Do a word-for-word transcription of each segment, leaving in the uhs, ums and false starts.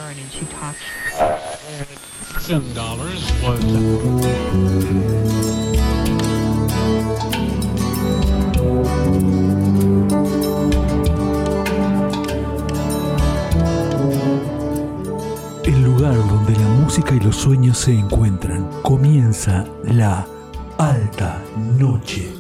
born and she talks. Ten dollars was. El lugar donde la música y los sueños se encuentran. Comienza la alta noche.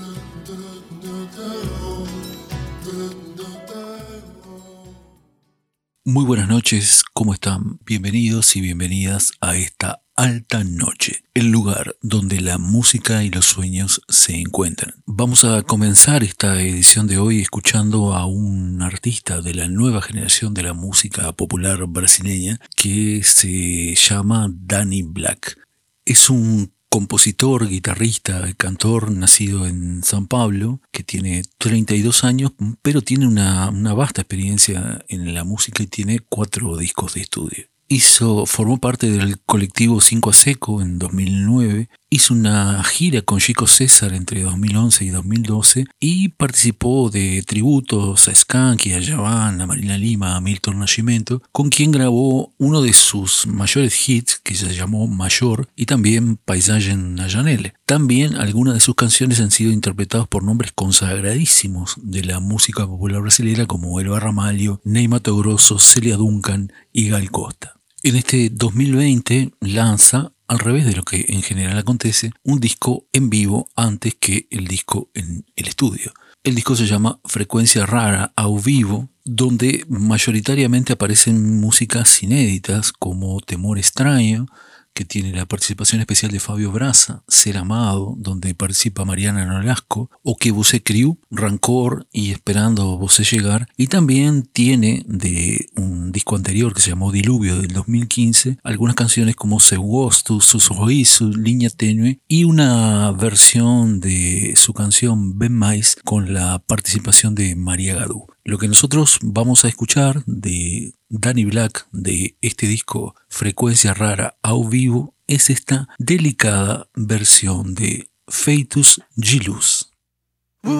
Muy buenas noches, ¿cómo están? Bienvenidos y bienvenidas a esta alta noche, el lugar donde la música y los sueños se encuentran. Vamos a comenzar esta edición de hoy escuchando a un artista de la nueva generación de la música popular brasileña que se llama Danny Black. Es un compositor, guitarrista, cantor nacido en São Paulo, que tiene treinta y dos años, pero tiene una, una vasta experiencia en la música y tiene cuatro discos de estudio. Hizo, formó parte del colectivo Cinco a Seco en dos mil nueve, hizo una gira con Chico César entre dos mil once y dos mil doce y participó de tributos a Skank, a Djavan, a Marina Lima, a Milton Nascimento, con quien grabó uno de sus mayores hits que se llamó Mayor y también Paisagem na Janela. También algunas de sus canciones han sido interpretadas por nombres consagradísimos de la música popular brasileña como Elba Ramalho, Ney Matogrosso, Celia Duncan y Gal Costa. En este dos mil veinte lanza, al revés de lo que en general acontece, un disco en vivo antes que el disco en el estudio. El disco se llama Frecuencia Rara ao Vivo, donde mayoritariamente aparecen músicas inéditas como Temor Extraño, que tiene la participación especial de Fabio Braza, Ser Amado, donde participa Mariana Nolasco, O Que Você Criou, Rancor y Esperando Você Llegar, y también tiene de un disco anterior que se llamó Diluvio del dos mil quince, algunas canciones como Seu Gosto, Sussurriso, Línea Tenue y una versión de su canción Ben Mais con la participación de María Gadú. Lo que nosotros vamos a escuchar de Danny Black, de este disco Frecuencia Rara ao Vivo, es esta delicada versión de Fetus de Luz. Uh,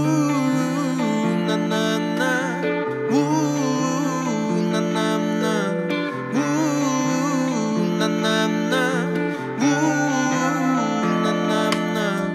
na, na, na. Uh, na, na, na. Uh, na, na, na. Uh, na, na, na.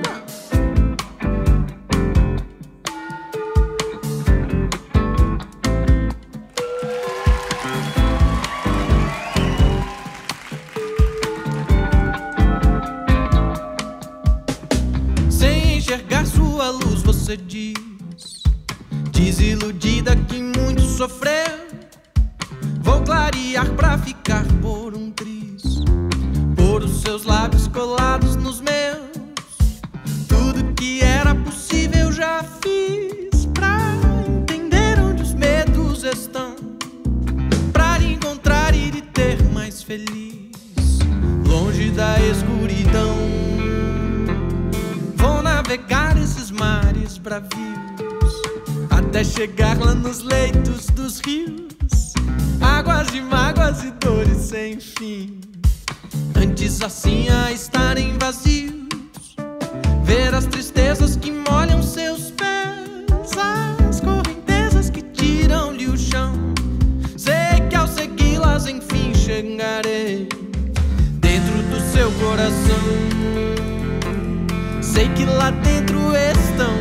Sem enxergar sua luz, você diz, desiludida que muito sofreu. Vou clarear pra ficar por um triz, pôr os seus lábios colados nos meus. Tudo que era possível já fiz, pra entender onde os medos estão, pra lhe encontrar e lhe ter mais feliz, longe da escuridão. Vou navegar esses mares bravios, até chegar lá nos leitos dos rios, águas de mágoas e dores sem fim. Antes assim a estarem vazios, ver as tristezas que molham seus pés, as correntezas que tiram-lhe o chão. Sei que ao segui-las enfim chegarei dentro do seu coração. Sei que lá dentro estão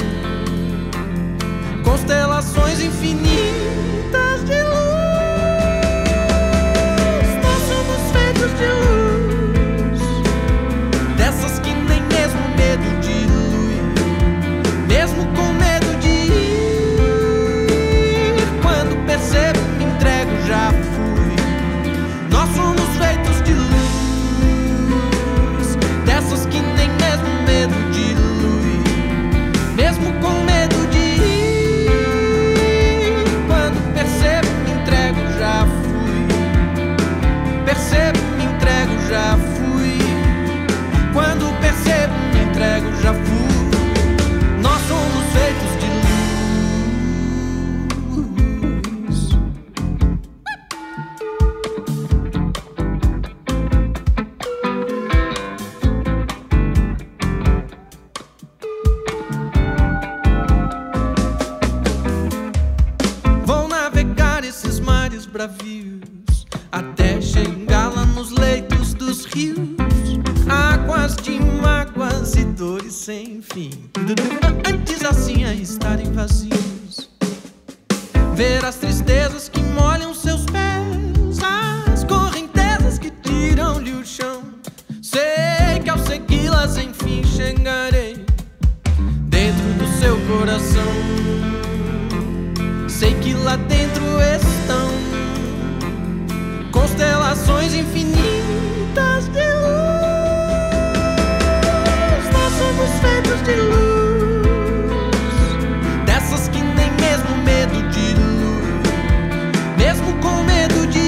constelações infinitas de luz. Nós somos feitos de luz, dessas que nem mesmo medo dilui, mesmo com medo de ir. Quando percebo, me entrego, já fui. Nós somos feitos de luz, dessas que nem mesmo medo dilui, mesmo com medo de ir. Quando percebo, me entrego, já fui. Percebo, me entrego, já fui. Quando percebo, me entrego, já fui. Nós somos feitos de luz. antes assim a estarem vazios. Ver as tristezas que molham seus pés, as correntezas que tiram-lhe o chão. Sei que ao segui-las enfim chegarei dentro do seu coração. Sei que lá dentro estão constelações infinitas de luz. Nós somos feitos de luz, dessas que nem mesmo medo de luz, mesmo com medo de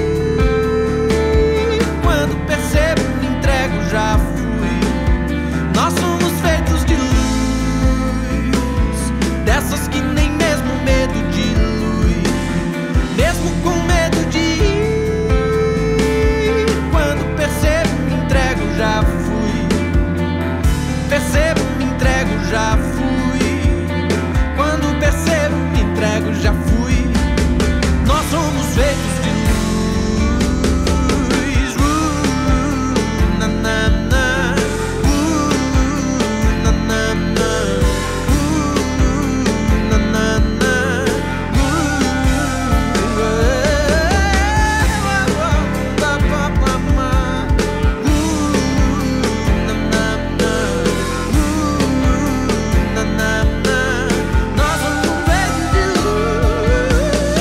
ir. Quando percebo, me entrego, já fui. Nós somos feitos de luz, dessas que nem mesmo medo de luz, mesmo com medo de ir. Quando percebo, me entrego, já fui. Percebo, me entrego, já fui. Quando percebo, me entrego, já fui. Nós somos feitos de luz. Uh, na, na, na. Uh, na, na, na. Uh, na, na, na. Uh, uh, ba, ba, ba, ba. Uh, na, na, na. Uh, na, na, na. Nós somos feitos de luz.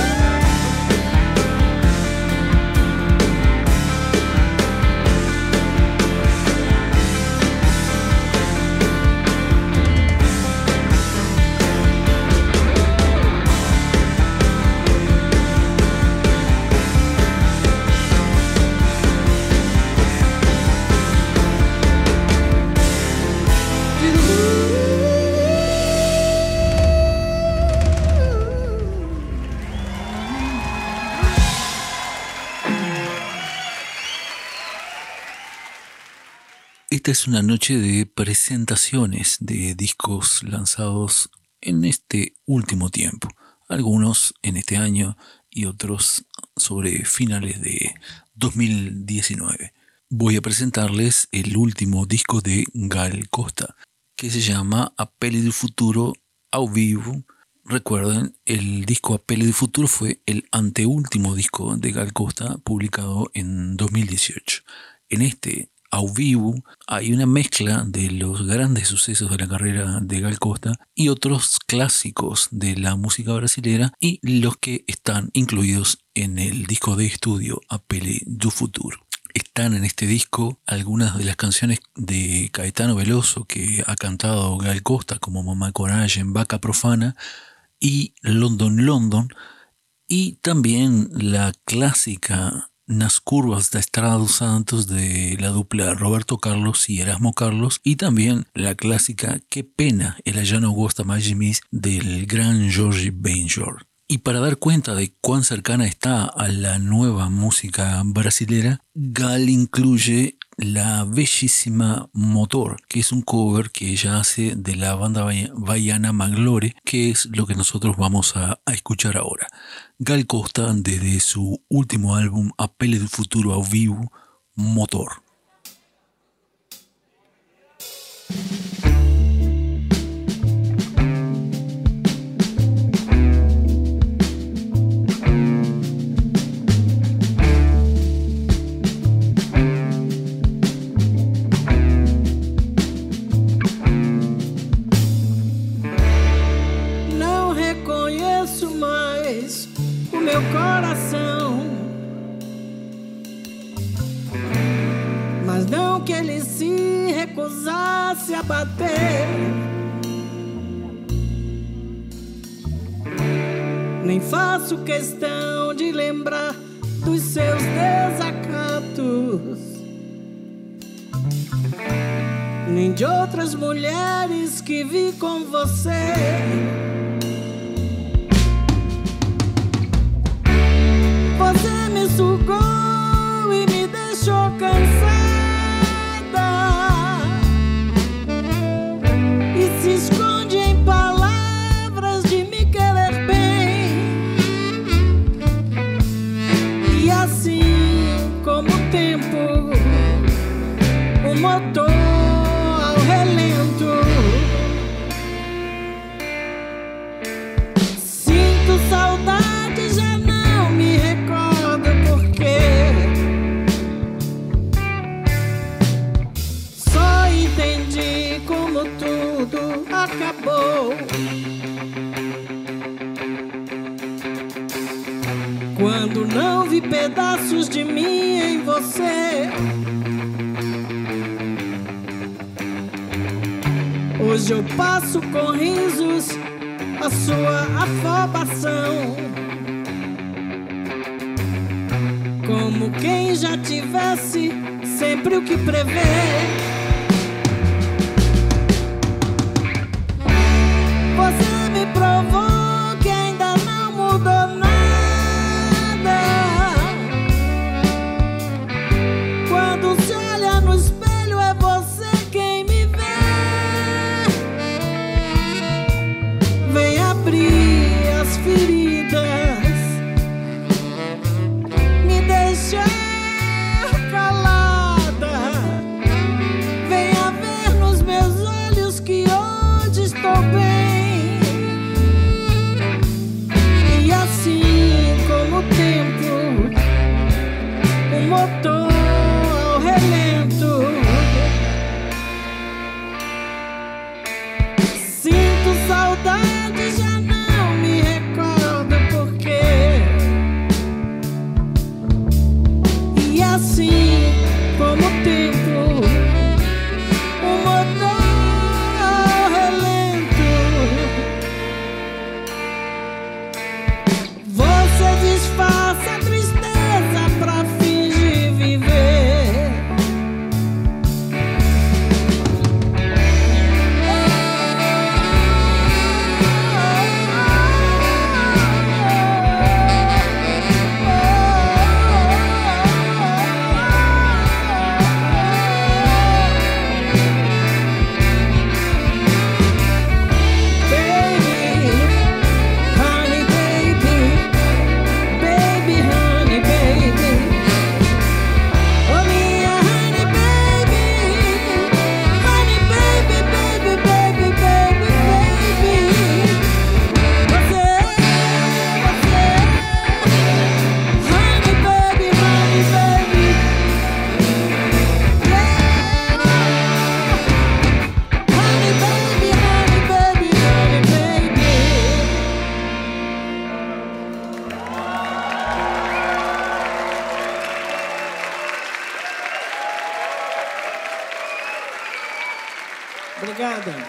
Esta es una noche de presentaciones de discos lanzados en este último tiempo. Algunos en este año y otros sobre finales de dos mil diecinueve. Voy a presentarles el último disco de Gal Costa, que se llama Appelli del Futuro ao Vivo. Recuerden, el disco Appelli del Futuro fue el anteúltimo disco de Gal Costa publicado en dos mil dieciocho. En este Ao Vivo hay una mezcla de los grandes sucesos de la carrera de Gal Costa y otros clásicos de la música brasilera y los que están incluidos en el disco de estudio Appelli del Futuro. Están en este disco algunas de las canciones de Caetano Veloso que ha cantado Gal Costa, como Mamá Coragem, en Vaca Profana y London London, y también la clásica Nas Curvas da Estrada dos Santos de la dupla Roberto Carlos y Erasmo Carlos, y también la clásica Qué pena, ela já não gosta mais de mim del gran Jorge Benjor. Y para dar cuenta de cuán cercana está a la nueva música brasilera, Gal incluye la bellísima Motor, que es un cover que ella hace de la banda baiana Maglore, que es lo que nosotros vamos a, a escuchar ahora. Gal Costa, desde su último álbum Appelli del Futuro ao Vivo, Motor. Meu coração, mas não que ele se recusasse a bater, nem faço questão de lembrar dos seus desacatos, nem de outras mulheres que vi com você. Você me sugou e me deixou cansada e se esconde em palavras de me querer bem. E assim como o tempo, o motor ao relento Quando não vi pedaços de mim em você. Hoje eu passo com risos a sua afobação, como quem já tivesse sempre o que prever. Você me provou que ainda não mudou nada. Quando se olha no espelho é você quem me vê. Vem abrir as feridas, me deixar calada. Venha ver nos meus olhos que hoje estou bem. E assim como o tempo, o motor ao relento, sinto saudade, já não me recordo porquê. E assim como o tempo, o motor ao relento, você disfarça a tristeza pra fingir viver. Obrigada.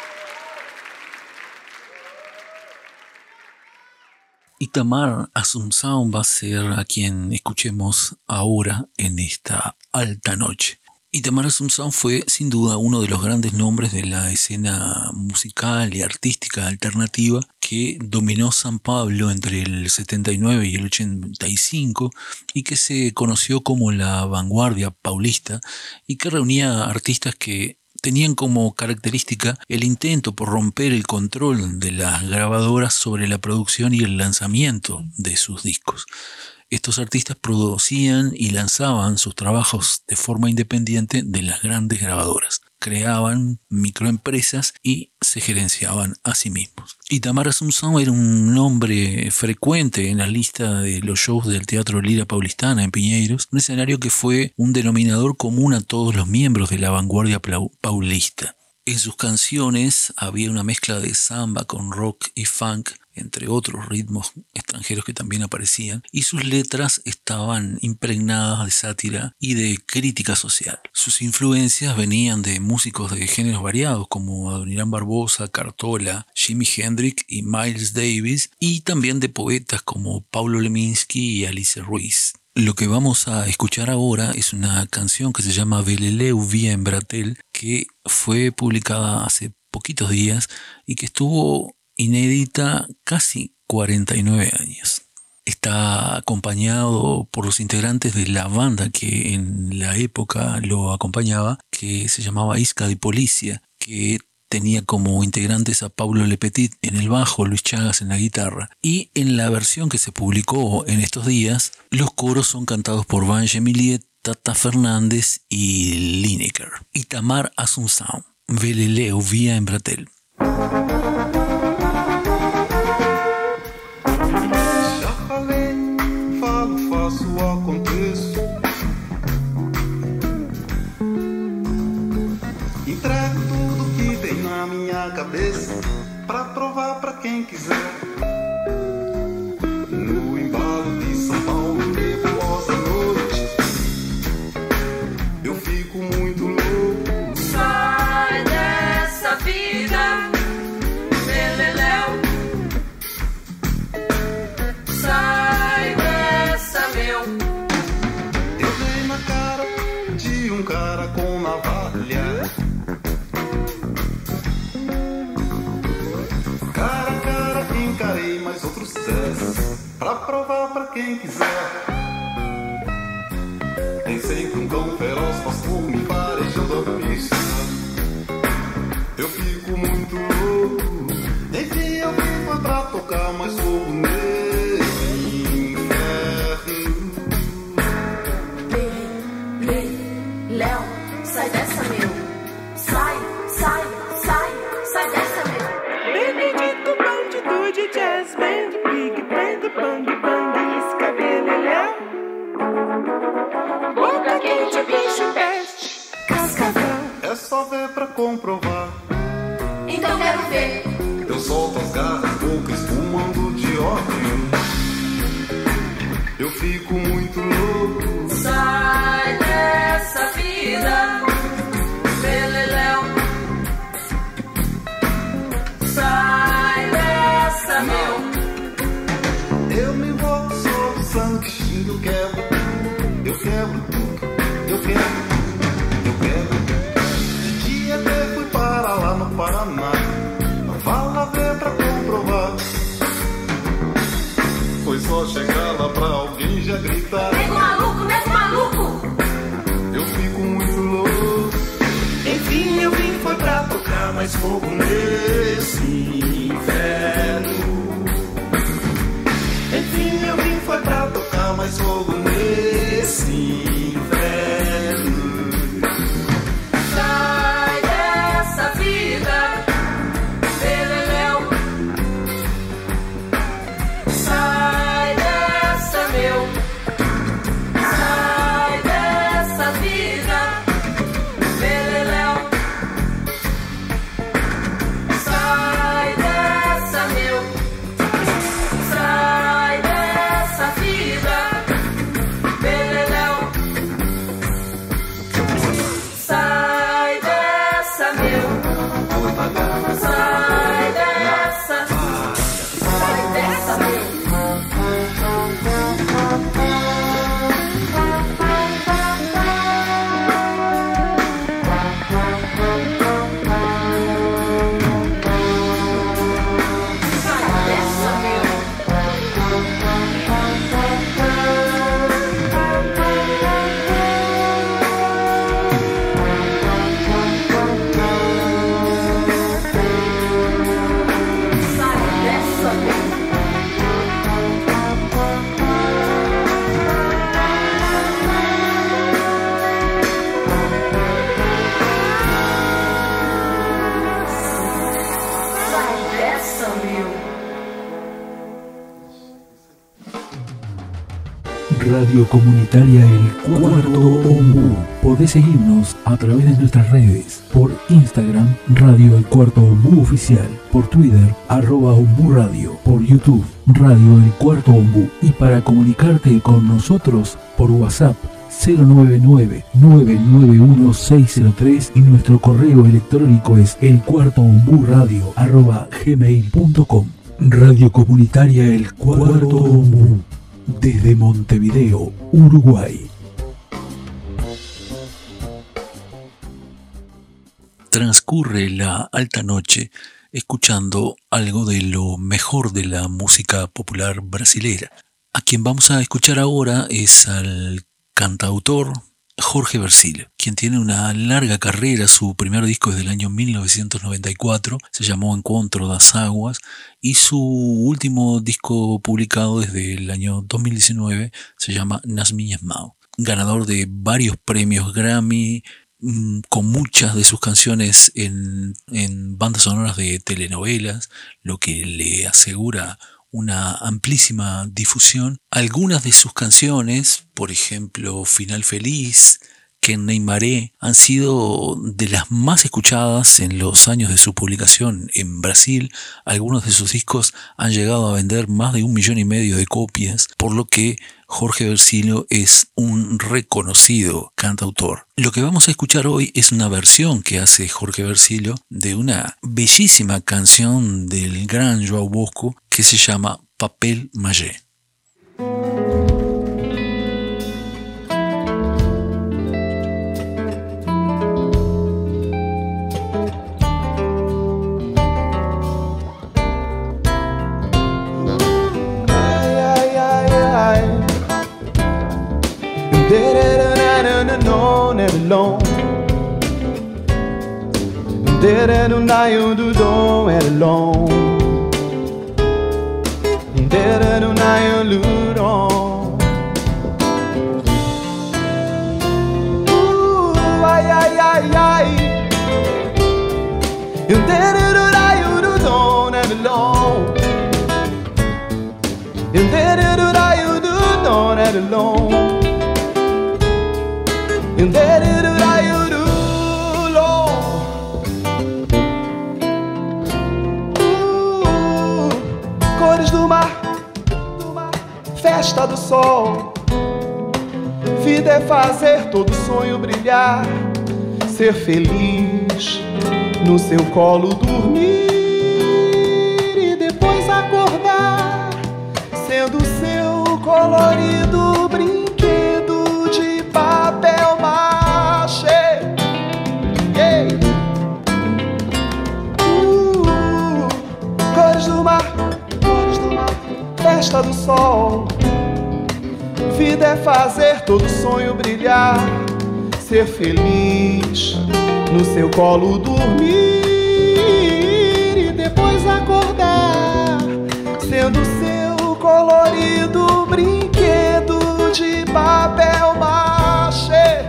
Itamar Assunção va a ser a quien escuchemos ahora en esta alta noche. Itamar Assunção fue sin duda uno de los grandes nombres de la escena musical y artística alternativa que dominó San Pablo entre el setenta y nueve y el ochenta y cinco y que se conoció como la vanguardia paulista y que reunía artistas que tenían como característica el intento por romper el control de las grabadoras sobre la producción y el lanzamiento de sus discos. Estos artistas producían y lanzaban sus trabajos de forma independiente de las grandes grabadoras. Creaban microempresas y se gerenciaban a sí mismos. Itamar Assunção era un nombre frecuente en la lista de los shows del Teatro Lira Paulistana en Piñeiros, un escenario que fue un denominador común a todos los miembros de la vanguardia paulista. En sus canciones había una mezcla de samba con rock y funk, entre otros ritmos extranjeros que también aparecían, y sus letras estaban impregnadas de sátira y de crítica social. Sus influencias venían de músicos de géneros variados como Adoniran Barbosa, Cartola, Jimi Hendrix y Miles Davis, y también de poetas como Paulo Leminski y Alice Ruiz. Lo que vamos a escuchar ahora es una canción que se llama Veleleu Via en Bratel, que fue publicada hace poquitos días y que estuvo inédita casi cuarenta y nueve años. Está acompañado por los integrantes de la banda que en la época lo acompañaba, que se llamaba Isca de Policia, que tenía como integrantes a Paulo Lepetit en el bajo, Luis Chagas en la guitarra, y en la versión que se publicó en estos días, los coros son cantados por Vange Millet, Tata Fernández y Lineker. Itamar Assunção, Veleleu Via en Bratel. Já falei, falo, faço, aconteço. Entrego tudo que vem na minha cabeça. pra provar pra quem quiser. No embalo de São Paulo, nebulosa noite, eu fico muito louco. Sai dessa vida, beleléu. Sai dessa, meu. Eu dei na cara de um cara com navalha. Cara a cara encarei mais outros dez, pra provar pra quem quiser. Tem sempre um cão feroz, costume farejando a pista. Eu fico muito louco. Enfim, eu vim foi pra tocar mais fogo nesse inferno. Lei, lei, Léo, sai dessa, meu. Sai, sai, sai, sai dessa, meu. Benedito, bandido de jazz band, big band, bang bang, escabeleléu. Boca quente, bicho peste, cascavel. É só ver pra comprovar. Então quero ver. Eu solto as garras, boca espumando de ódio. Eu fico muito louco. Sai dessa vida, beleléu. Sai dessa, meu. Eu me volto sobre sangue, xingo, eu quebro tudo. Eu quebro tudo, eu quebro tudo, eu quebro. De dia até fui para lá no Paraná. Vá lá ver pra comprovar. Foi só chegar lá pra alguém já gritar. Nego maluco, nego maluco. Eu fico muito louco. Enfim, eu vim foi pra tocar mais fogo nesse inferno. Enfim, eu vim foi pra tocar mais fogo nesse inferno. Sai dessa vida, beleléu. Sai dessa, meu. Sai dessa vida, beleléu. Sai dessa, meu. Sai dessa vida, beleléu. Sai dessa, meu. Sai dessa. Sai dessa, meu. Sai dessa, meu. Sai dessa, meu. Sai dessa, meu. Radio Comunitaria El Cuarto Ombú. Podés seguirnos a través de nuestras redes. Por Instagram, Radio El Cuarto Ombú Oficial. Por Twitter, arroba Ombú Radio. Por YouTube, Radio El Cuarto Ombú. Y para comunicarte con nosotros, por WhatsApp, cero nueve nueve, nueve nueve uno, seis cero tres y nuestro correo electrónico es elcuartoomburadio arroba gmail punto com. Radio Comunitaria El Cuarto Ombú, desde Montevideo, Uruguay. Transcurre la alta noche escuchando algo de lo mejor de la música popular brasilera. A quien vamos a escuchar ahora es al cantautor Jorge Versilo, quien tiene una larga carrera. Su primer disco es del año mil novecientos noventa y cuatro, se llamó Encontro das Águas, y su último disco publicado desde el año dos mil diecinueve se llama Nas Minhas Mãos. Ganador de varios premios Grammy, con muchas de sus canciones en, en bandas sonoras de telenovelas, lo que le asegura una amplísima difusión. Algunas de sus canciones, por ejemplo Final Feliz, que Neymaré han sido de las más escuchadas en los años de su publicación en Brasil. Algunos de sus discos han llegado a vender más de un millón y medio de copias, por lo que Jorge Vercillo es un reconocido cantautor. Lo que vamos a escuchar hoy es una versión que hace Jorge Vercillo de una bellísima canción del gran João Bosco que se llama Papel Mâché. Long. Dere no naio do dom é long. Dere no naio ludon. Uh, ai ai ai ai. Dere no naio do dom é long. Dere no naio do dom é long. Cores do mar, festa do sol. Vida é fazer todo sonho brilhar, ser feliz, no seu colo dormir e depois acordar, sendo seu colorido brinquedo de papel mâché. Yeah. Uh, cores do mar, cores do mar, festa do sol. Vida é fazer todo sonho brilhar, ser feliz, no seu colo dormir e depois acordar, sendo seu colorido brinquedo de papel mâché.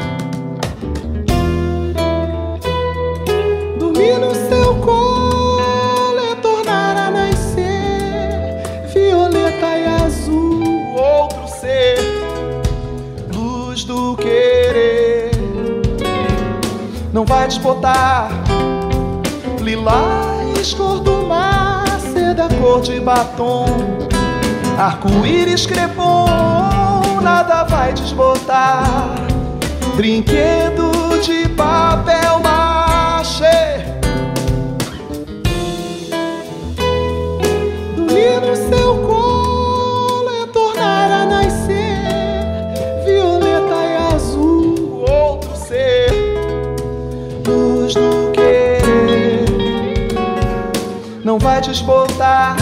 Dormir no seu colo é tornar a nascer violeta e azul, outro ser, luz do querer. Não vai desbotar lilás, cor do mar, seda, cor de batom, arco-íris, crepom, nada vai desbotar. Brinquedo de papel mâché. Dormir no seu colo é tornar a nascer violeta e azul, outro ser, luz do querer. Não vai desbotar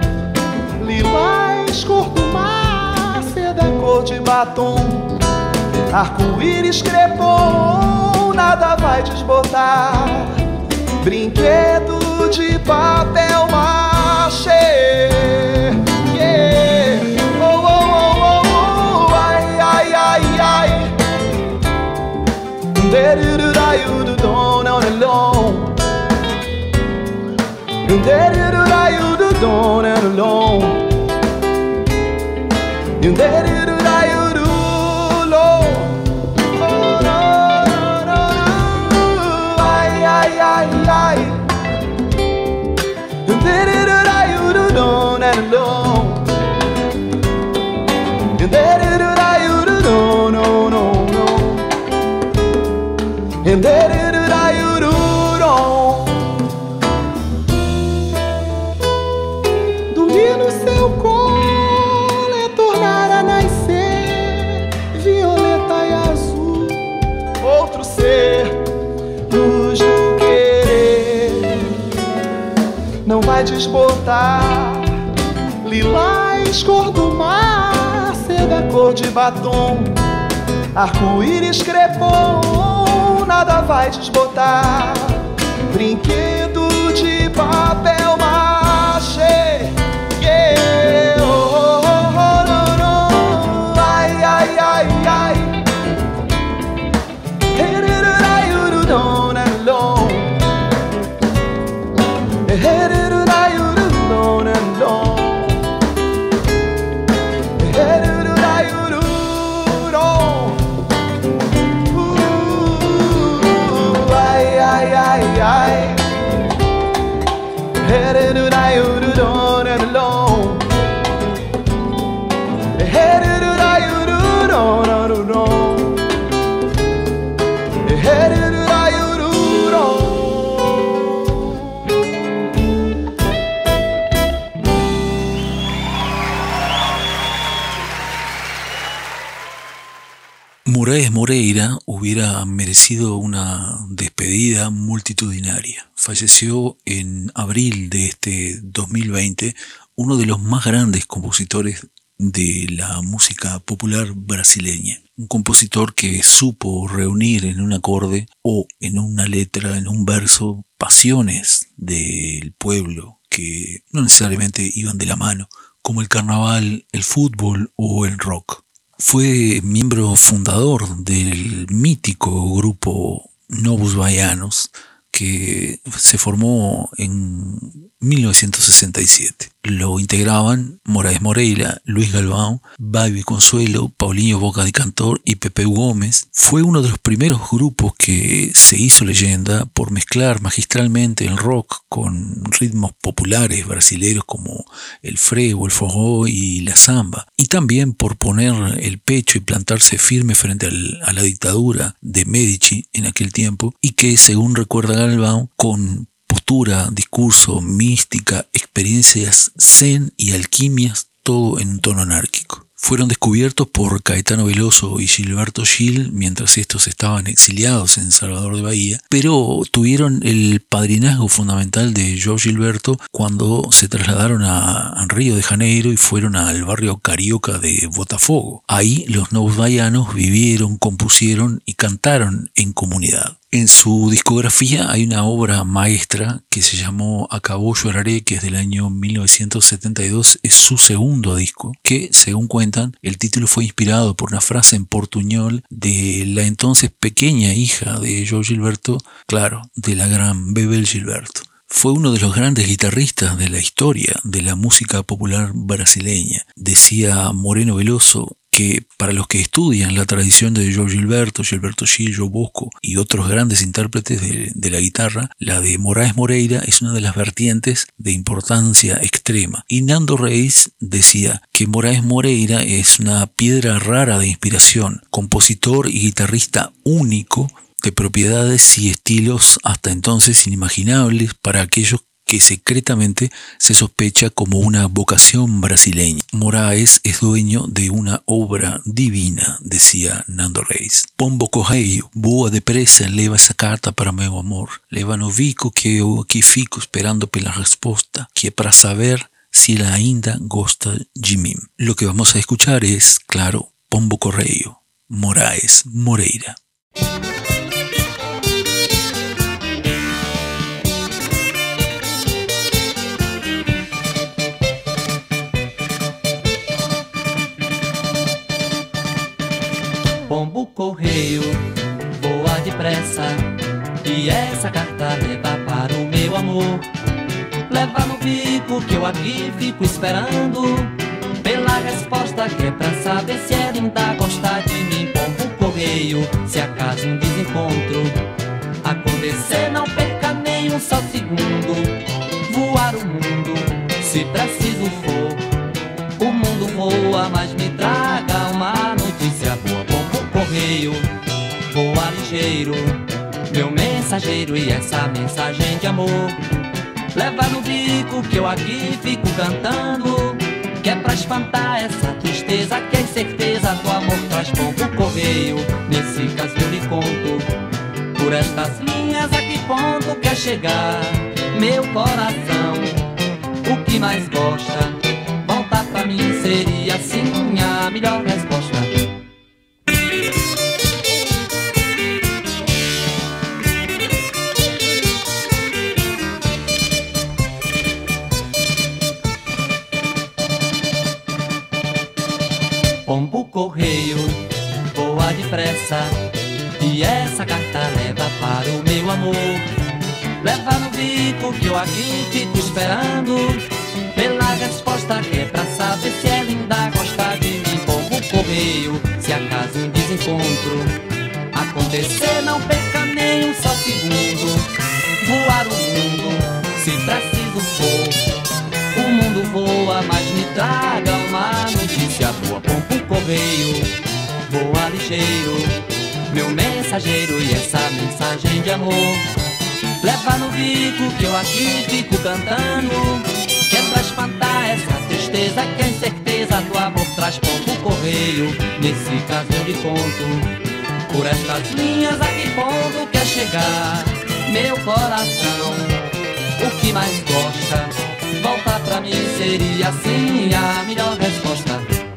lilás, cor do mar, seda, cor de batom, arco-íris, crepom, nada vai desbotar. Brinquedo de papel mâché. Yeah. Oh, oh, oh, oh, oh. Ai, ai, ai, ai. Derururaiududon on alone. Derururaiududon on alone. Derururaiududon. Oh, no, no, no. Ai, ai, ai, ai. Derururaiududon on alone. Derururaiududon, no, no, no. And dormir no seu colo é tornar a nascer violeta e azul, outro ser, luz do querer. Não vai desbotar lilás, cor do mar, seda, cor de batom, arco-íris, crepom, nada vai desbotar. Brinquedo de papel mâché. Yeah. Oh, oh, oh, no, no. Ai, ai, ai, ai. Hereruraiurudon alone. Hereruraiurudon alone. Hereruraiurudon. Moraes Moreira hubiera merecido una despedida multitudinaria. Falleció en abril de este dos mil veinte, uno de los más grandes compositores de la música popular brasileña. Un compositor que supo reunir en un acorde o en una letra, en un verso, pasiones del pueblo que no necesariamente iban de la mano, como el carnaval, el fútbol o el rock. Fue miembro fundador del mítico grupo Novos Baianos, que se formó en mil novecientos sesenta y siete. Lo integraban Moraes Moreira, Luis Galvão, Baby Consuelo, Paulinho Boca de Cantor y Pepe Gómez. Fue uno de los primeros grupos que se hizo leyenda por mezclar magistralmente el rock con ritmos populares brasileños como el frevo, el forró y la samba, y también por poner el pecho y plantarse firme frente al, a la dictadura de Médici en aquel tiempo, y que, según recuerda Galvão, con postura, discurso, mística, experiencias zen y alquimias, todo en un tono anárquico. Fueron descubiertos por Caetano Veloso y Gilberto Gil mientras estos estaban exiliados en Salvador de Bahía, pero tuvieron el padrinazgo fundamental de Jorge Gilberto cuando se trasladaron a, a Río de Janeiro y fueron al barrio carioca de Botafogo. Ahí los Novos Baianos vivieron, compusieron y cantaron en comunidad. En su discografía hay una obra maestra que se llamó Acabó Lloraré, que es del año mil novecientos setenta y dos, es su segundo disco, que, según cuentan, el título fue inspirado por una frase en portuñol de la entonces pequeña hija de Jorge Gilberto, claro, de la gran Bebel Gilberto. Fue uno de los grandes guitarristas de la historia de la música popular brasileña. Decía Moreno Veloso que para los que estudian la tradición de Jorge Gilberto, Gilberto Gil, Joe Bosco y otros grandes intérpretes de, de la guitarra, la de Moraes Moreira es una de las vertientes de importancia extrema. Y Nando Reis decía que Moraes Moreira es una piedra rara de inspiración, compositor y guitarrista único, de propiedades y estilos hasta entonces inimaginables para aquellos que secretamente se sospecha como una vocación brasileña. Moraes es dueño de una obra divina, decía Nando Reis. Pombo correio, voa depressa, leva essa carta para meu amor. Leva no bico que eu aqui fico esperando pela resposta, que é para saber si ela ainda gosta de mim. Lo que vamos a escuchar es, claro, Pombo correio, Moraes Moreira. Pombo correio, voa depressa, e essa carta leva para o meu amor. Leva no bico que eu aqui fico esperando pela resposta que é pra saber se ela ainda gosta de mim. Pombo correio, se acaso um desencontro acontecer, não perca nem um só segundo. Voar o mundo, se preciso for, o mundo voa, mas me traga uma notícia boa. Correio, voa ligeiro, meu mensageiro, e essa mensagem de amor leva no bico que eu aqui fico cantando, que é pra espantar essa tristeza, que é certeza do amor traz. Pombo correio, nesse caso eu lhe conto, por estas linhas a que ponto quer chegar meu coração. O que mais gosta, voltar pra mim seria assim a melhor resposta. Pombo correio, voa depressa, e essa carta leva para o meu amor. Leva no bico que eu aqui fico esperando pela resposta que é pra saber se ela ainda gosta de mim. Pombo correio, se acaso um desencontro acontecer, não perca nem um só segundo. Voar o mundo, se preciso for, traga uma notícia boa. Pombo correio, voa ligeiro, meu mensageiro, e essa mensagem de amor leva no bico que eu aqui fico cantando, que é pra espantar essa tristeza que a incerteza do amor traz. Pombo correio, nesse caso eu lhe conto, por estas linhas a que ponto quer chegar meu coração. O que mais gosta, volta pra mim, seria assim a melhor resposta.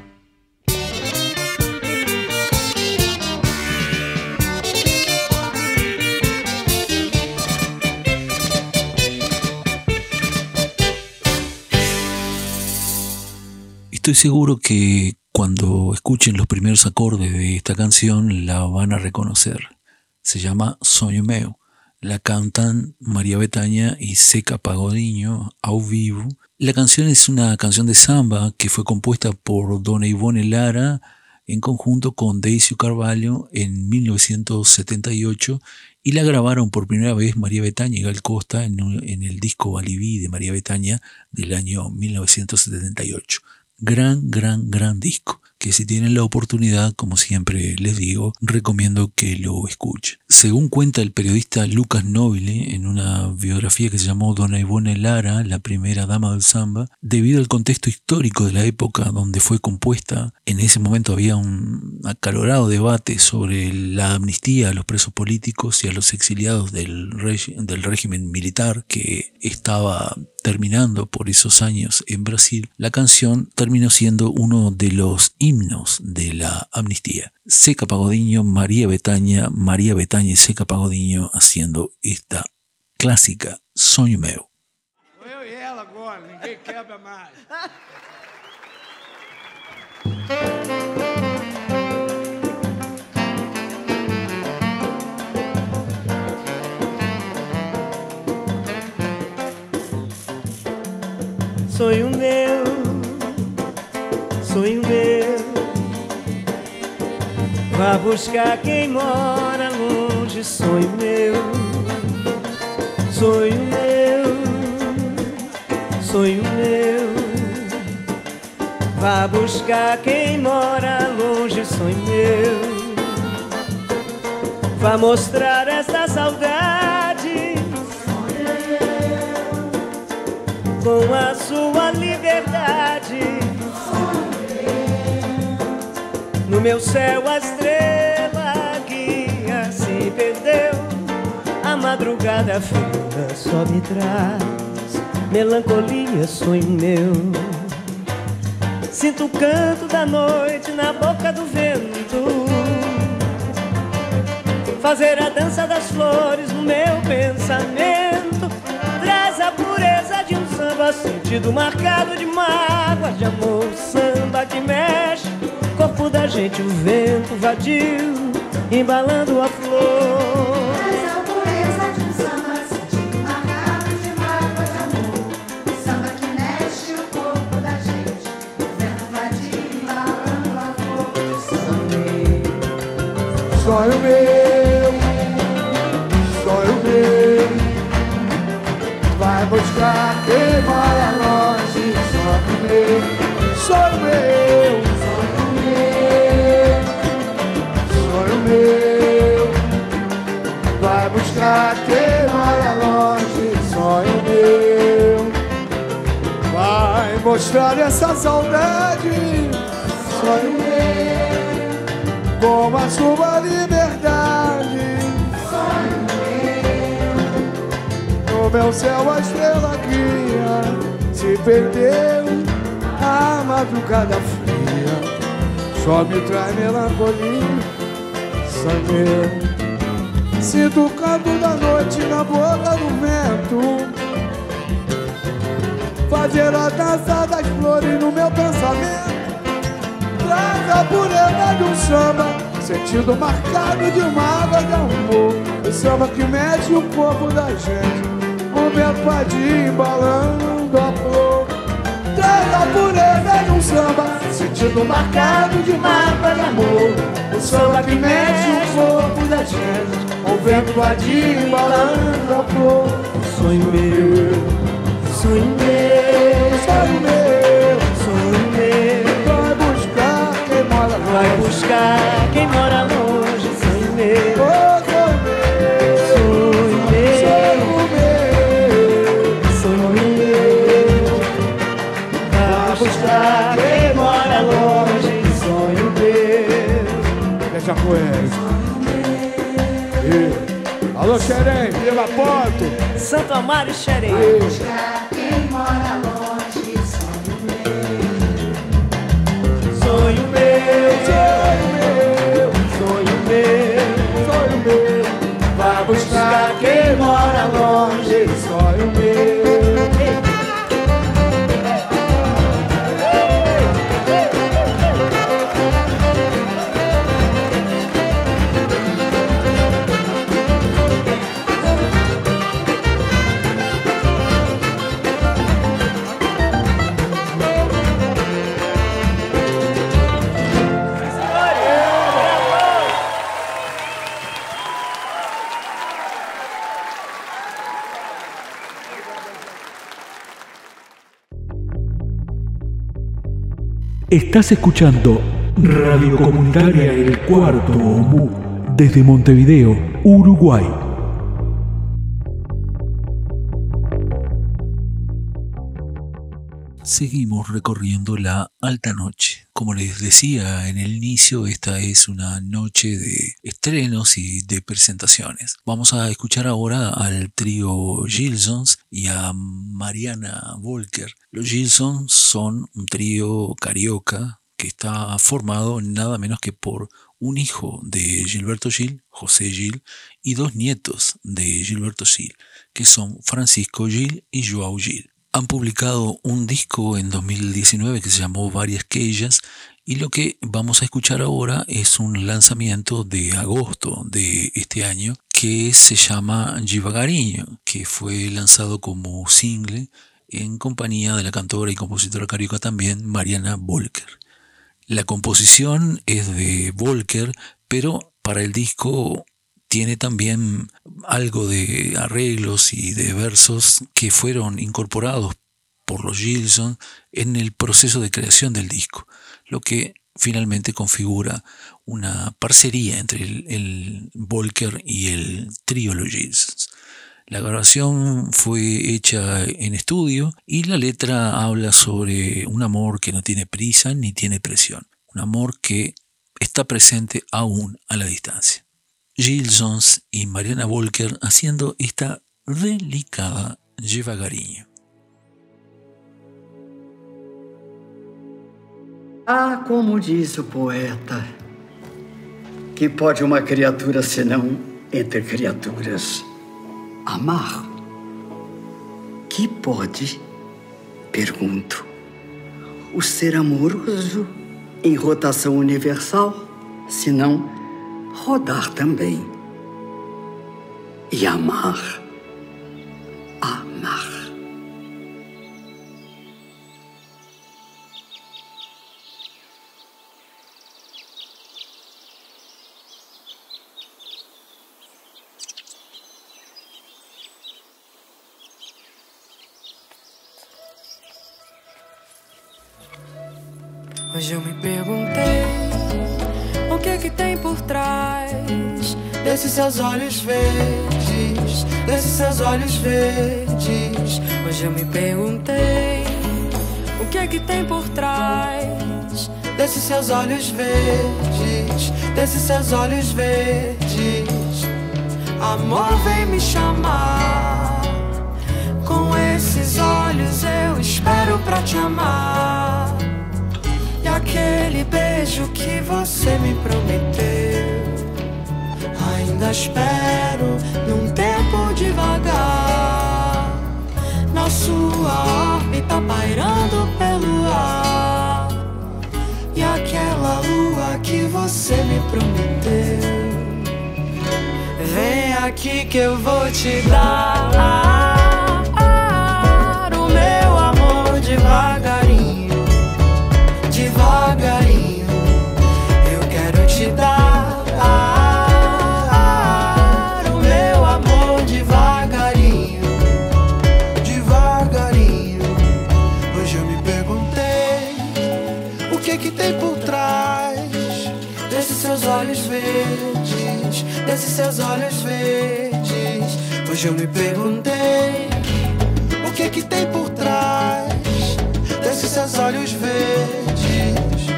Estoy seguro que cuando escuchen los primeros acordes de esta canción la van a reconocer. Se llama Sonho Meu. La cantan María Bethânia y Zeca Pagodinho ao vivo. La canción es una canción de samba que fue compuesta por Dona Ivone Lara en conjunto con Deísio Carvalho en mil novecientos setenta y ocho, y la grabaron por primera vez María Bethânia y Gal Costa en, un, en el disco Valiví de María Bethânia del año mil novecientos setenta y ocho. Gran, gran, gran disco, que si tienen la oportunidad, como siempre les digo, recomiendo que lo escuchen. Según cuenta el periodista Lucas Nobile en una biografía que se llamó Dona Ivone Lara, la primera dama del samba, debido al contexto histórico de la época donde fue compuesta, en ese momento había un acalorado debate sobre la amnistía a los presos políticos y a los exiliados del, reg- del régimen militar que estaba terminando por esos años en Brasil. La canción terminó siendo uno de los himnos de la amnistía. Zeca Pagodinho, María Bethânia, María Bethânia y Zeca Pagodinho haciendo esta clásica Sonho Meu. Eu e ela agora, ninguém quebra mais. Sonho meu, sonho meu, vá buscar quem mora longe. Sonho meu, sonho meu, sonho meu, vá buscar quem mora longe. Sonho meu, vá mostrar essa saudade com a sua liberdade. No meu céu a estrela guia se perdeu. A madrugada fria só me traz melancolia. Sonho meu, sinto o canto da noite na boca do vento, fazer a dança das flores no meu pensamento. Traz a pureza de um samba, sentido marcado de mágoas de amor. Samba que mexe o corpo da gente, o vento vadio embalando a flor. Traz a pureza de um samba, sentido marcado de mágoas de amor. Samba que mexe o corpo da gente, o vento vadio embalando a flor. Sonho meu, sonho meu, vai buscar quem mora longe. Sonho meu, sonho meu, sonho meu, vai buscar quem mora longe. Sonho meu, vai mostrar essa saudade. Sonho meu, como a sua liberdade. No meu céu a estrela guia se perdeu. A madrugada fria só me traz melancolia. Sonho, sinto o canto da noite na boca do vento, fazer a dança das flores no meu pensamento. Traz a pureza de um samba, sentido marcado de mágoa de amor. O samba que mexe o corpo da gente, o vento vadio embalando a flor. Traz a pureza de um samba, sentido marcado de mágoa de amor. O samba que mexe o corpo da gente, o vento vadio embalando a flor. Sonho meu, sonho meu, Sonho meu, sonho buscar quem mora longe, sonho meu. Deixa com ele. E... Alô, Xerém, Vila Porto. Santo Amaro e Xerém. Buscar quem mora longe, sonho meu. Sonho meu, sonho meu, sonho meu, sonho meu. Vá buscar quem mora longe, sonho meu. Estás escuchando Radio Comunitaria El Cuarto Ombú desde Montevideo, Uruguay. Seguimos recorriendo la alta noche. Como les decía en el inicio, esta es una noche de estrenos y de presentaciones. Vamos a escuchar ahora al trío Gilsons y a Mariana Volker. Los Gilsons son un trío carioca que está formado nada menos que por un hijo de Gilberto Gil, José Gil, y dos nietos de Gilberto Gil, que son Francisco Gil y João Gil. Han publicado un disco en dos mil diecinueve que se llamó Varias Quejas, y lo que vamos a escuchar ahora es un lanzamiento de agosto de este año que se llama Devagarinho, que fue lanzado como single en compañía de la cantora y compositora carioca también Mariana Volker. La composición es de Volker, pero para el disco tiene también algo de arreglos y de versos que fueron incorporados por los Gilson en el proceso de creación del disco, lo que finalmente configura una parcería entre el, el Volker y el trío Los Gilsons. La grabación fue hecha en estudio y la letra habla sobre un amor que no tiene prisa ni tiene presión, un amor que está presente aún a la distancia. Gilsons y Mariana Volker haciendo esta delicada Devagarinho. Ah, como diz o poeta, que pode uma criatura senão, entre criaturas, amar? Que pode, pergunto, o ser amoroso em rotação universal, senão rodar também. E amar, amar. Hoje eu me perguntei o que que tem por trás desses seus olhos verdes, desses seus olhos verdes. Hoje eu me perguntei o que que tem por trás desses seus olhos verdes, desses seus olhos verdes. Amor, vem me chamar, com esses olhos eu espero pra te amar. E aquele beijo que você me prometeu, ainda espero num tempo devagar, na sua órbita pairando pelo ar. E aquela lua que você me prometeu, vem aqui que eu vou te dar o meu amor devagarinho. Devagarinho, eu quero te dar o meu amor devagarinho. Devagarinho, hoje eu me perguntei o que que tem por trás desses seus olhos verdes, desses seus olhos verdes. Hoje eu me perguntei o que que tem por trás desses seus olhos verdes.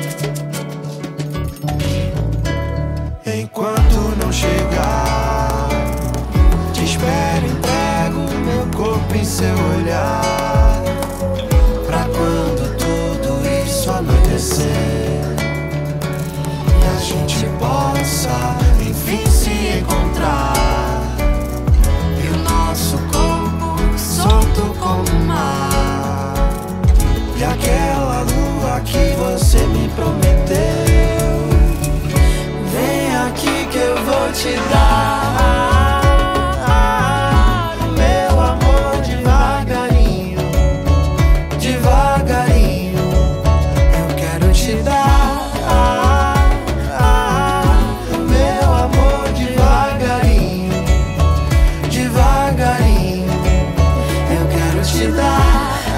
Enquanto não chegar, te espero, entrego meu corpo em seu olhar, pra quando tudo isso anoitecer e a gente possa enfim se encontrar, e o nosso corpo solto como o mar, e aquela lua que você me prometeu. Vem aqui que eu vou te dar o meu amor devagarinho, devagarinho. Eu quero te dar meu amor devagarinho, devagarinho. Eu quero te dar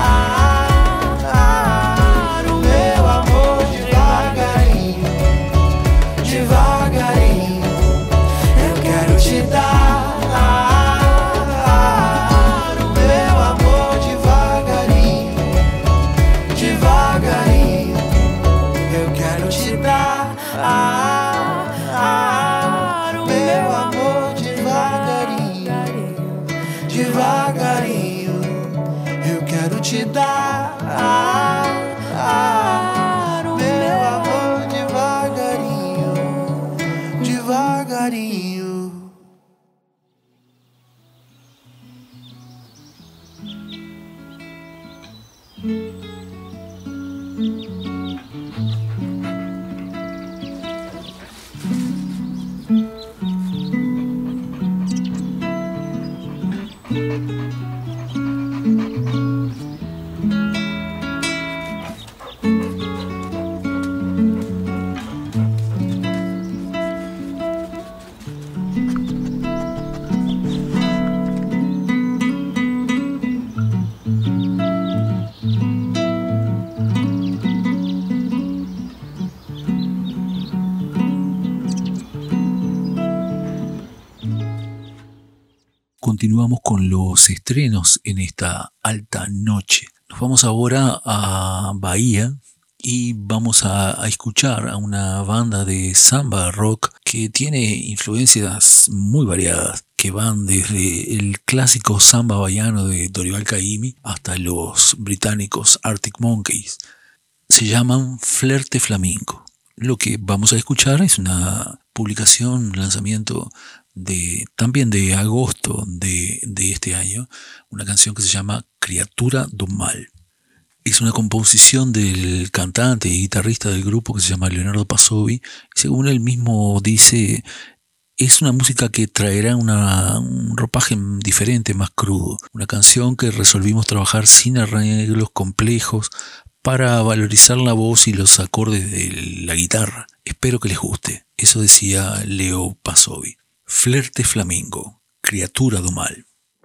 te dar o meu amor devagarinho, devagarinho. Continuamos con los estrenos en esta alta noche. Nos vamos ahora a Bahía y vamos a, a escuchar a una banda de samba rock que tiene influencias muy variadas, que van desde el clásico samba baiano de Dorival Caymmi hasta los británicos Arctic Monkeys. Se llaman Flerte Flamenco. Lo que vamos a escuchar es una publicación, un lanzamiento de también de agosto de, de este año, una canción que se llama Criatura do Mal. Es una composición del cantante y guitarrista del grupo que se llama Leonardo Passovi. Según él mismo dice, es una música que traerá una, un ropaje diferente, más crudo. Una canción que resolvimos trabajar sin arreglos complejos para valorizar la voz y los acordes de la guitarra. Espero que les guste. Eso decía Leo Passovi. Flerte Flamenco, Criatura do Mal.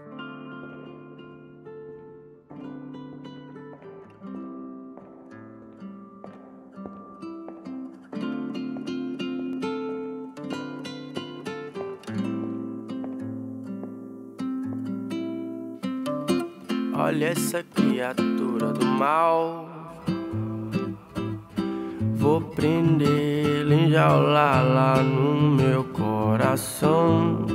Olha essa criatura do mal, vou prendê-la, enjaulá-la no meu coração.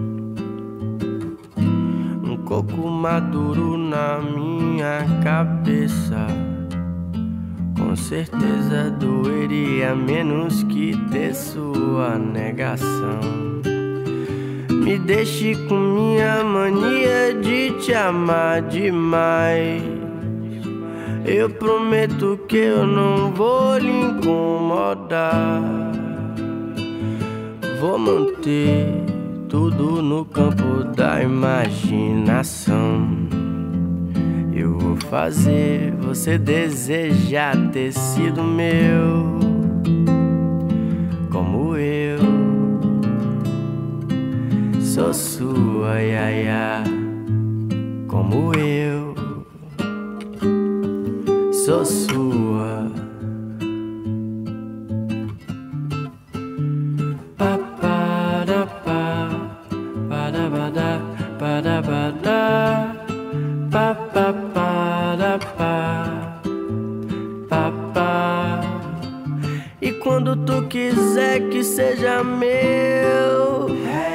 Um coco maduro na minha cabeça, com certeza doeria menos que ter sua negação. Me deixe com minha mania de te amar demais. Eu prometo que eu não vou lhe incomodar. Vou manter tudo no campo da imaginação. Eu vou fazer você desejar ter sido meu, como eu sou sua, ia, ia, como eu sou sua. Pa pa da pa, pa da ba da, pa da ba da, pa pa pa da pa, quando tu quiser que seja meu.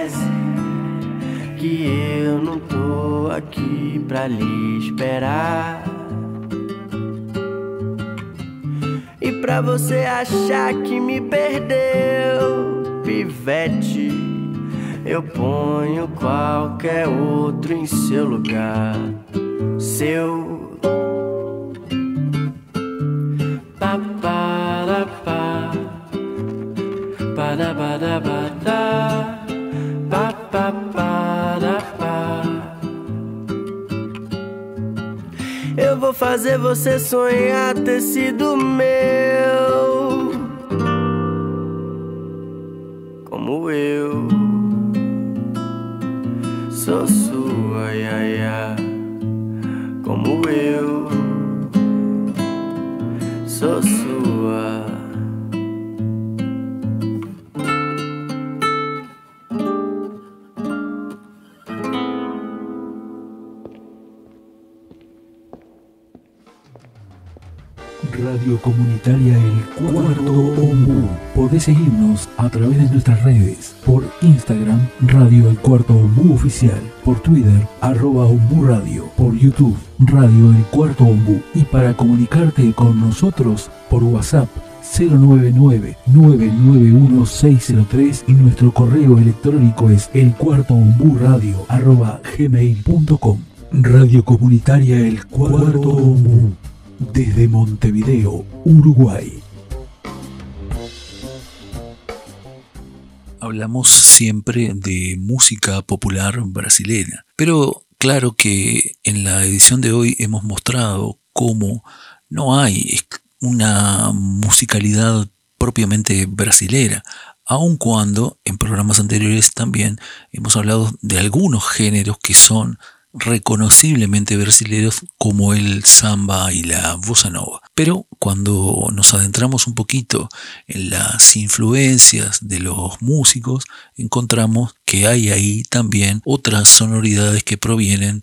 Que eu não tô aqui pra lhe esperar. E pra você achar que me perdeu, pivete, eu ponho qualquer outro em seu lugar. Seu pa para pa para para para pa pa para pa. Eu vou fazer você sonhar ter sido meu, como eu sou sua, ia, ia. Como eu sou sua. Radio Comunitaria El Cuarto Ombú. Podés seguirnos a través de nuestras redes. Por Instagram, Radio El Cuarto Ombú Oficial. Por Twitter, arroba Ombú Radio. Por YouTube, Radio El Cuarto Ombú. Y para comunicarte con nosotros, por WhatsApp, cero nueve nueve, nueve nueve uno, seis cero tres. Y nuestro correo electrónico es elcuartoomburadio arroba gmail punto com. Radio Comunitaria El Cuarto Ombú. Desde Montevideo, Uruguay. Hablamos siempre de música popular brasileña, pero claro que en la edición de hoy hemos mostrado cómo no hay una musicalidad propiamente brasilera, aun cuando en programas anteriores también hemos hablado de algunos géneros que son reconociblemente brasileños, como el samba y la bossa nova. Pero cuando nos adentramos un poquito en las influencias de los músicos, encontramos que hay ahí también otras sonoridades que provienen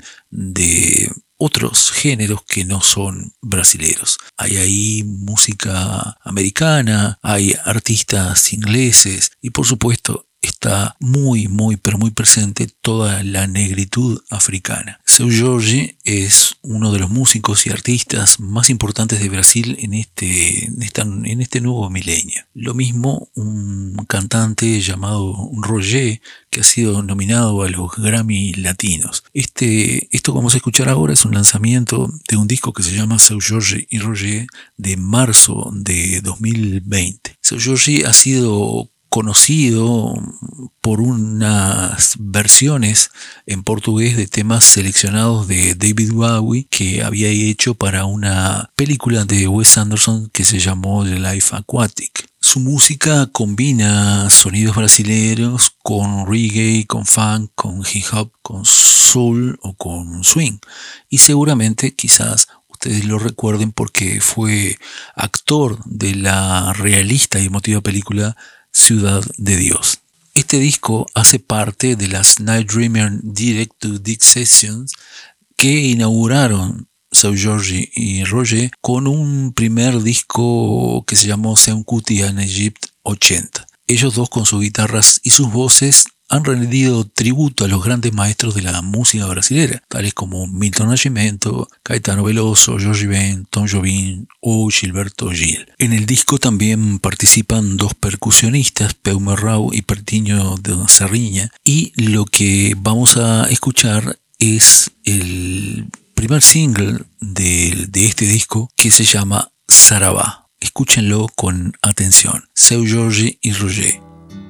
de otros géneros que no son brasileros. Hay ahí música americana, hay artistas ingleses y por supuesto está muy, muy, pero muy presente toda la negritud africana. Seu Jorge es uno de los músicos y artistas más importantes de Brasil en este, en esta, en este nuevo milenio. Lo mismo un cantante llamado Roger, que ha sido nominado a los Grammy Latinos. Este, esto que vamos a escuchar ahora es un lanzamiento de un disco que se llama Seu Jorge y Roger de marzo de dos mil veinte. Seu Jorge ha sido conocido por unas versiones en portugués de temas seleccionados de David Bowie que había hecho para una película de Wes Anderson que se llamó The Life Aquatic. Su música combina sonidos brasileños con reggae, con funk, con hip hop, con soul o con swing. Y seguramente quizás ustedes lo recuerden porque fue actor de la realista y emotiva película Ciudad de Dios. Este disco hace parte de las Night Dreamer Direct to Dick Sessions que inauguraron Seu Jorge y Roger con un primer disco que se llamó Sem Kuti en Egypt ochenta. Ellos dos con sus guitarras y sus voces han rendido tributo a los grandes maestros de la música brasileña, tales como Milton Nascimento, Caetano Veloso, Jorge Ben, Tom Jobim o Gilberto Gil. En el disco también participan dos percusionistas, Peu Marrau y Pertinho de Serriña, y lo que vamos a escuchar es el primer single de, de este disco que se llama Saravá. Escúchenlo con atención. Seu Jorge y Roger.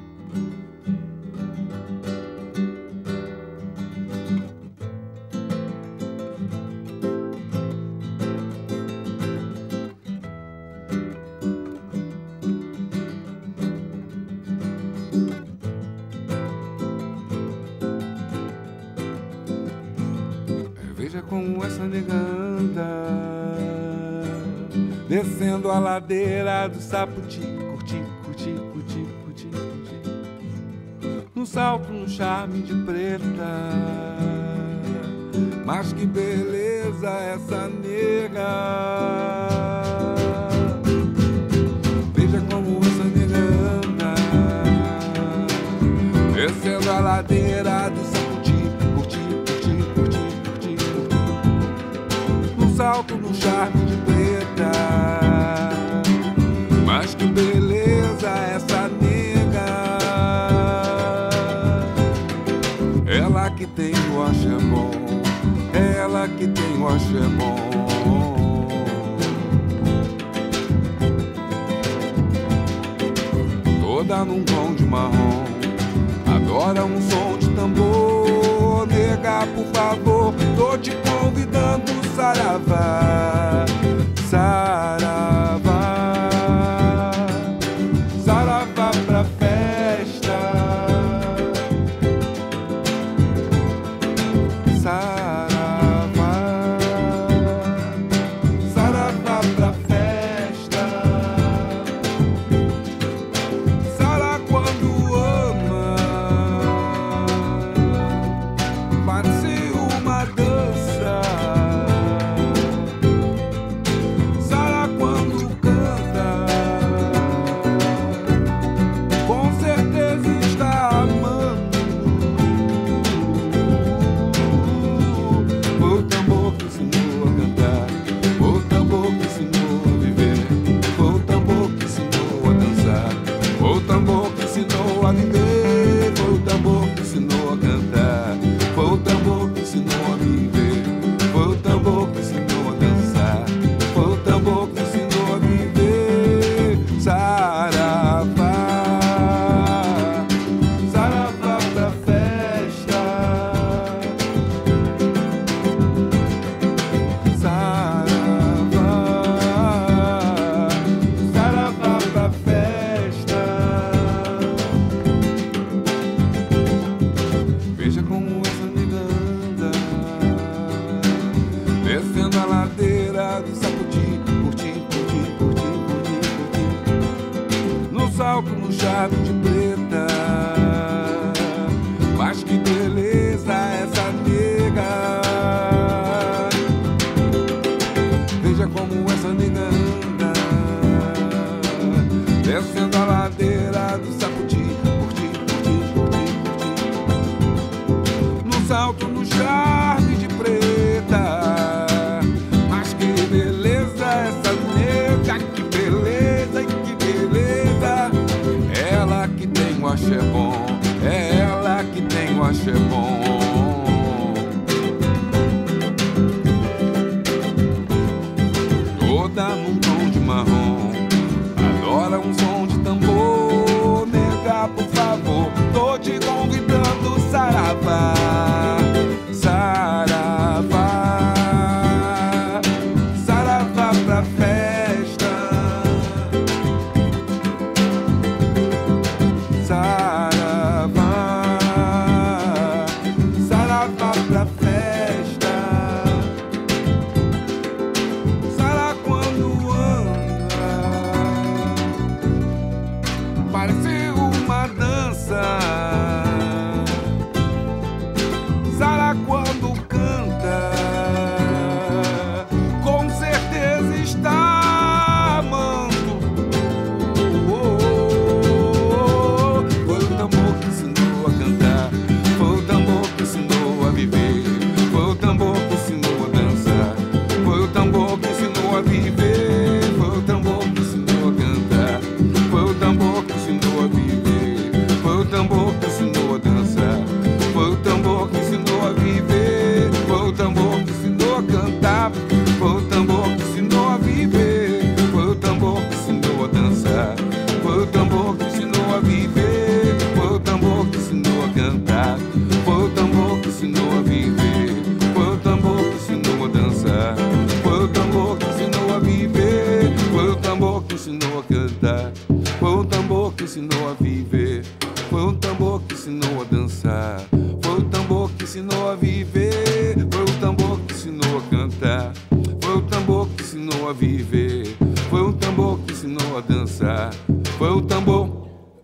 Como essa nega anda, descendo a ladeira do Saputi, curti, curti, curti, curti, curti, num salto, num charme de preta. Mas que beleza essa nega! Veja como essa nega axé bom. Toda num tom de marrom, adora um som de tambor. Nega, por favor, tô te convidando, saravá, saravá, saravá pra festa, saravá, saravá pra festa. Sara quando ama, parece uma dança. Sara quando canta, com certeza está amando. O tambor que ensinou a cantar, o tambor que ensinou a viver, o tambor que ensinou a dançar, o tambor que ensinou a viver, foi o tambor que ensinou a cantar, foi o tambor que ensinou a viver, foi o tambor que ensinou a dançar, foi o tambor que ensinou a viver. Saravá, saravá pra festa, saravá, saravá pra festa. Veja como essa nega anda, descendo a ladeira do Sapoti, curtindo, curtindo, curtindo, curtindo, curtindo, no salto, no charme de preta. Mas que beleza essa nega. Veja como essa nega anda, descendo a ladeira do Sapoti, curtindo, curtindo, curtindo, curtindo, no salto, no charme de preta. Mas que beleza essa nega, que beleza, que beleza. Ela que tem o axé bom, é ela que tem o axé bom. Toda num tom de marrom, adora um som de tambor. Nega, por favor, tô te convidando, saravá, saravá, saravá pra festa, saravá, saravá pra festa. Sara quando anda, parece uma dança. Sara quando canta, com certeza está amando. Oh, oh, oh. Foi o tambor que ensinou a cantar, foi o tambor que ensinou a viver, foi o tambor que ensinou a dançar, foi o tambor que ensinou a viver, foi o tambor que ensinou a cantar, foi o tambor que ensinou a viver, foi o tambor que ensinou a dançar, foi o tambor que ensinou a viver, foi o tambor que ensinou a cantar, foi o tambor que ensinou a viver, foi o tambor que ensinou a dançar, foi o tambor que ensinou a viver, foi o tambor que ensinou a cantar, foi o tambor que ensinou a viver, foi o tambor que ensinou a dançar, foi o tambor que ensinou a viver, foi o tambor que ensinou a cantar, foi o tambor que ensinou a viver, foi o tambor que ensinou a dançar, foi o tambor que ensinou a viver, foi o tambor que ensinou a cantar, foi o tambor que ensinou a viver, foi o tambor que ensinou a dançar, foi o tambor.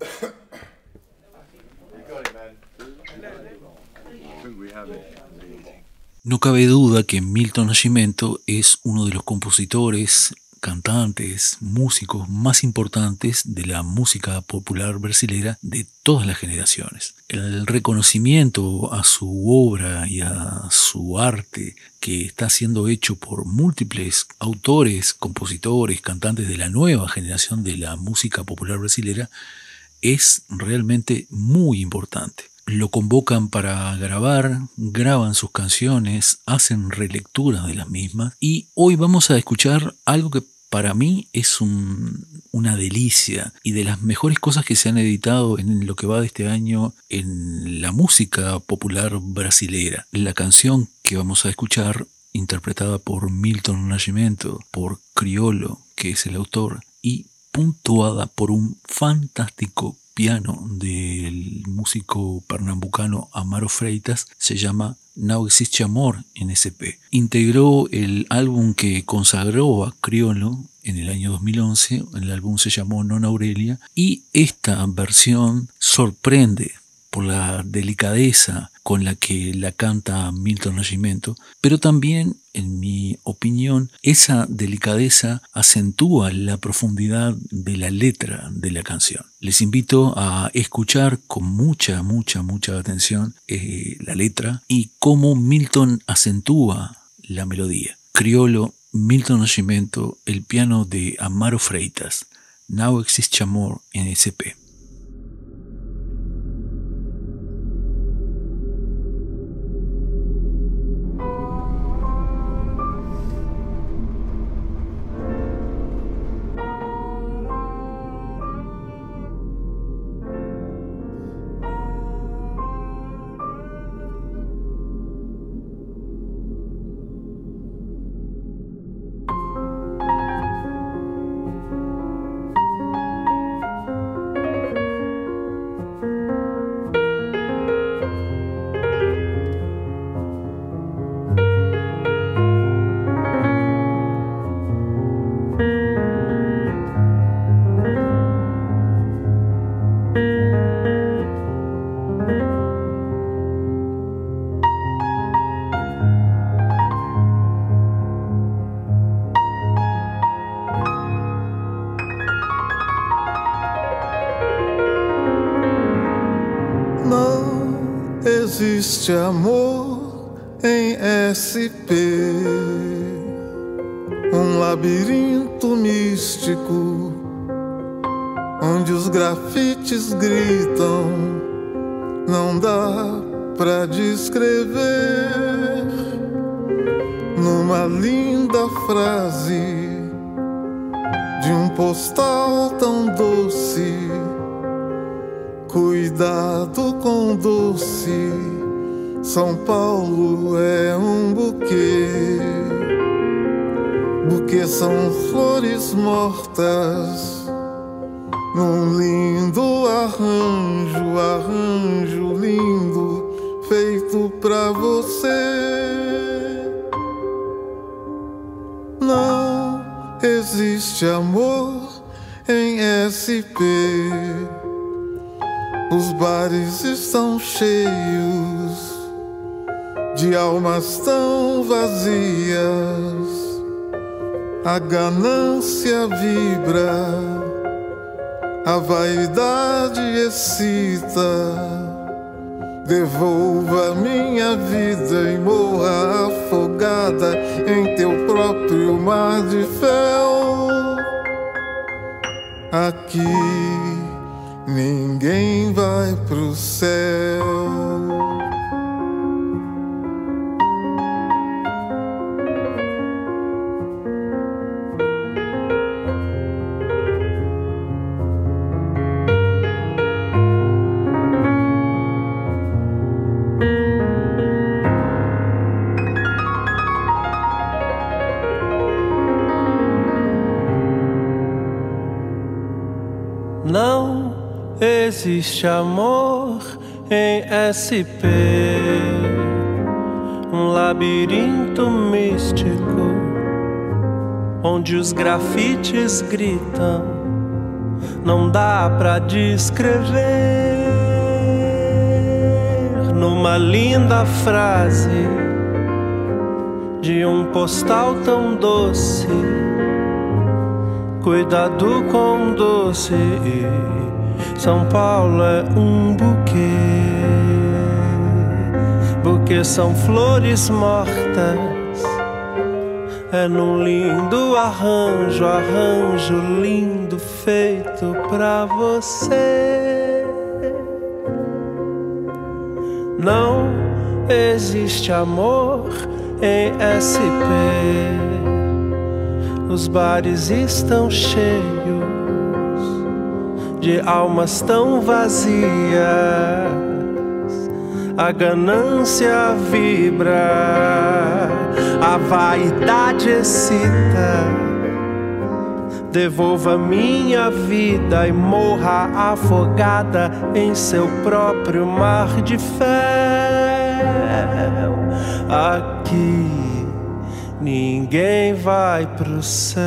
No cabe duda que Milton Nascimento es uno de los compositores, cantantes, músicos más importantes de la música popular brasileña de todas las generaciones. El reconocimiento a su obra y a su arte que está siendo hecho por múltiples autores, compositores, cantantes de la nueva generación de la música popular brasileña es realmente muy importante. lo convocan para grabar, graban sus canciones, hacen relecturas de las mismas y hoy vamos a escuchar algo que para mí es un, una delicia y de las mejores cosas que se han editado en lo que va de este año en la música popular brasilera. La canción que vamos a escuchar, interpretada por Milton Nascimento, por Criolo, que es el autor, y puntuada por un fantástico piano del músico pernambucano Amaro Freitas, se llama Não Existe Amor en S P. Integró el álbum que consagró a Criolo en el año dos mil once, el álbum se llamó Non Aurelia, y esta versión sorprende por la delicadeza con la que la canta Milton Nascimento, pero también, en mi opinión, esa delicadeza acentúa la profundidad de la letra de la canción. Les invito a escuchar con mucha, mucha, mucha atención eh, la letra y cómo Milton acentúa la melodía. Criolo, Milton Nascimento, el piano de Amaro Freitas, Não Existe Amor en S P. Existe amor em S P, um labirinto místico, onde os grafites gritam, não dá pra descrever, numa linda frase de um postal tão doce. Cuidado com doce, São Paulo é um buquê. Buquê são flores mortas, num lindo arranjo, arranjo lindo, feito pra você. Não existe amor em S P. Os bares estão cheios de almas tão vazias. A ganância vibra, a vaidade excita. Devolva minha vida e morra afogada em teu próprio mar de fel. Aqui ninguém vai pro céu. Não existe amor em S P, um labirinto místico, onde os grafites gritam, não dá pra descrever, numa linda frase de um postal tão doce. Cuidado com doce, São Paulo é um buquê. Buquê são flores mortas, é num lindo arranjo, arranjo lindo feito pra você. Não existe amor em S P. Os bares estão cheios de almas tão vazias. A ganância vibra, a vaidade excita. Devolva minha vida e morra afogada em seu próprio mar de fel. Aqui ninguém vai pro céu.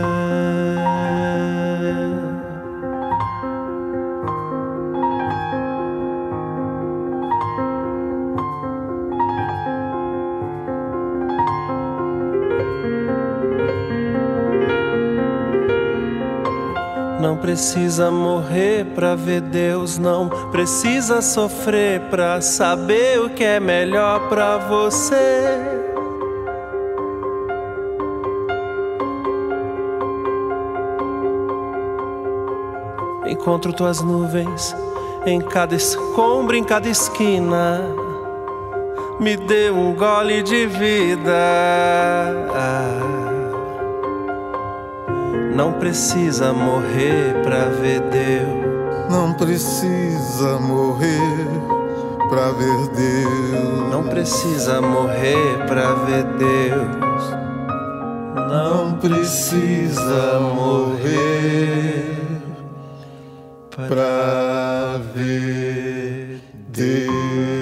Não precisa morrer pra ver Deus, não precisa sofrer pra saber o que é melhor pra você. Encontro tuas nuvens em cada escombro, em cada esquina. Me dê um gole de vida. Não precisa morrer pra ver Deus. Não precisa morrer pra ver Deus. Não precisa morrer pra ver Deus. Não precisa morrer pra ver Deus.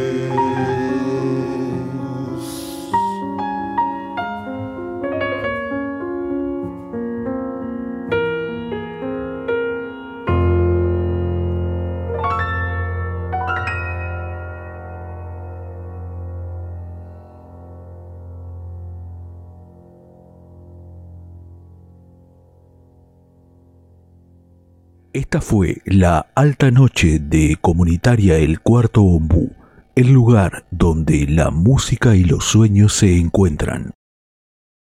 Esta fue la alta noche de Comunitaria El Cuarto Ombú, el lugar donde la música y los sueños se encuentran.